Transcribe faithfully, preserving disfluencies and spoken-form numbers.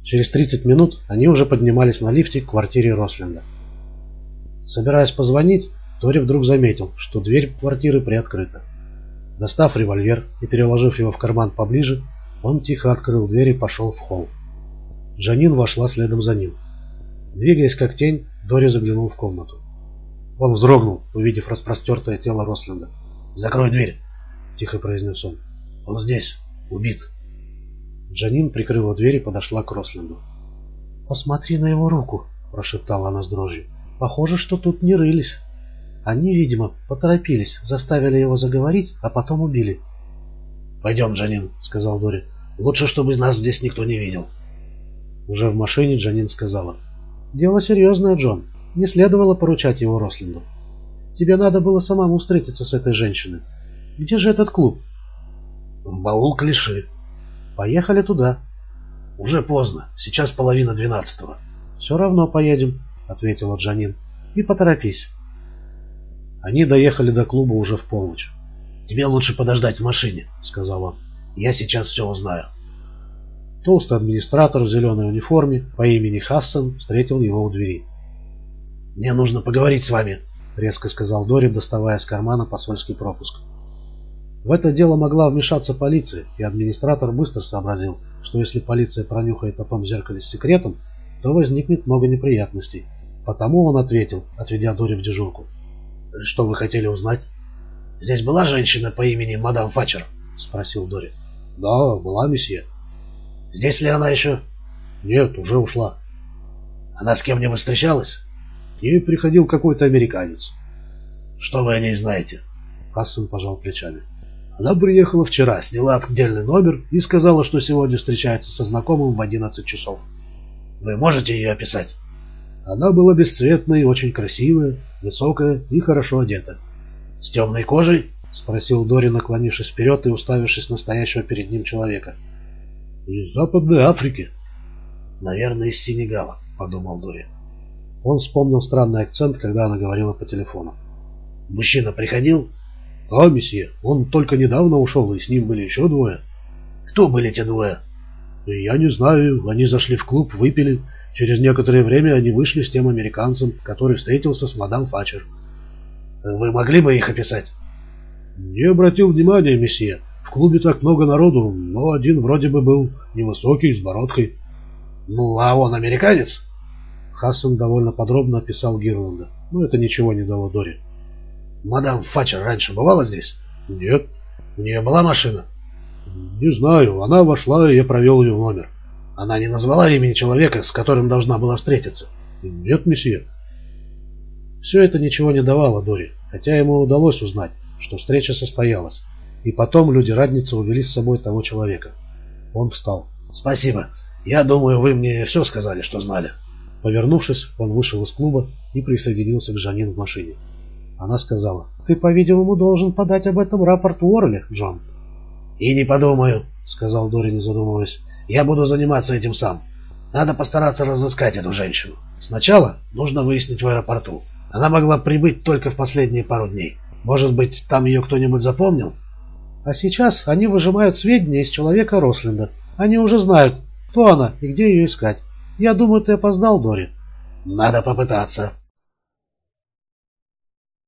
Через тридцать минут они уже поднимались на лифте к квартире Росленда. Собираясь позвонить, Дори вдруг заметил, что дверь квартиры приоткрыта. Достав револьвер и переложив его в карман поближе, он тихо открыл дверь и пошел в холл. Жанин вошла следом за ним. Двигаясь как тень, Дори заглянул в комнату. Он вздрогнул, увидев распростертое тело Росленда. «Закрой дверь!» — тихо произнес он. «Он здесь, убит!» Жанин прикрыла дверь и подошла к Росленду. «Посмотри на его руку!» — прошептала она с дрожью. «Похоже, что тут не рылись. Они, видимо, поторопились, заставили его заговорить, а потом убили». «Пойдем, Жанин», — сказал Дори. «Лучше, чтобы нас здесь никто не видел». Уже в машине Жанин сказала. «Дело серьезное, Джон. Не следовало поручать его Росленду. Тебе надо было самому встретиться с этой женщиной. Где же этот клуб?» «В Баул Клиши». «Поехали туда». «Уже поздно. Сейчас половина двенадцатого». «Все равно поедем», — ответила Жанин. «И поторопись». Они доехали до клуба уже в полночь. «Тебе лучше подождать в машине», — сказал он. «Я сейчас все узнаю». Толстый администратор в зеленой униформе по имени Хассан встретил его у двери. «Мне нужно поговорить с вами», — резко сказал Дори, доставая из кармана посольский пропуск. В это дело могла вмешаться полиция, и администратор быстро сообразил, что если полиция пронюхает о том зеркале с секретом, то возникнет много неприятностей. Потому он ответил, отведя Дори в дежурку. «Что вы хотели узнать?» «Здесь была женщина по имени мадам Фатчер?» — спросил Дори. «Да, была, месье». «Здесь ли она еще?» «Нет, уже ушла». «Она с кем-нибудь встречалась?» «Ей приходил какой-то американец». «Что вы о ней знаете?» Хассан пожал плечами. «Она приехала вчера, сняла отдельный номер и сказала, что сегодня встречается со знакомым в одиннадцать часов». «Вы можете ее описать?» «Она была бесцветной, очень красивая, высокая и хорошо одета». «С темной кожей?» — спросил Дори, наклонившись вперед и уставившись на стоящего перед ним человека. «Из Западной Африки». «Наверное, из Сенегала», — подумал Дори. Он вспомнил странный акцент, когда она говорила по телефону. «Мужчина приходил?» «Да, месье. Он только недавно ушел, и с ним были еще двое». «Кто были те двое?» «Я не знаю. Они зашли в клуб, выпили. Через некоторое время они вышли с тем американцем, который встретился с мадам Фатчер». «Вы могли бы их описать?» «Не обратил внимания, месье. В клубе так много народу, но один вроде бы был невысокий, с бородкой». «Ну, а он американец?» Хассан довольно подробно описал Гирланда, но это ничего не дало Дори. «Мадам Фатчер раньше бывала здесь?» «Нет». «У нее была машина?» «Не знаю. Она вошла, и я провел ее в номер». «Она не назвала имени человека, с которым должна была встретиться?» «Нет, месье». Все это ничего не давало Дори, хотя ему удалось узнать, что встреча состоялась, и потом люди Радницы увели с собой того человека. Он встал. «Спасибо. Я думаю, вы мне все сказали, что знали». Повернувшись, он вышел из клуба и присоединился к Жанин в машине. Она сказала: «Ты, по-видимому, должен подать об этом рапорт в Уорли, Джон». «И не подумаю», — сказал Дори, не задумываясь. «Я буду заниматься этим сам. Надо постараться разыскать эту женщину. Сначала нужно выяснить в аэропорту. Она могла прибыть только в последние пару дней. Может быть, там ее кто-нибудь запомнил?» «А сейчас они выжимают сведения из человека Росленда. Они уже знают, кто она и где ее искать. Я думаю, ты опоздал, Дори». «Надо попытаться».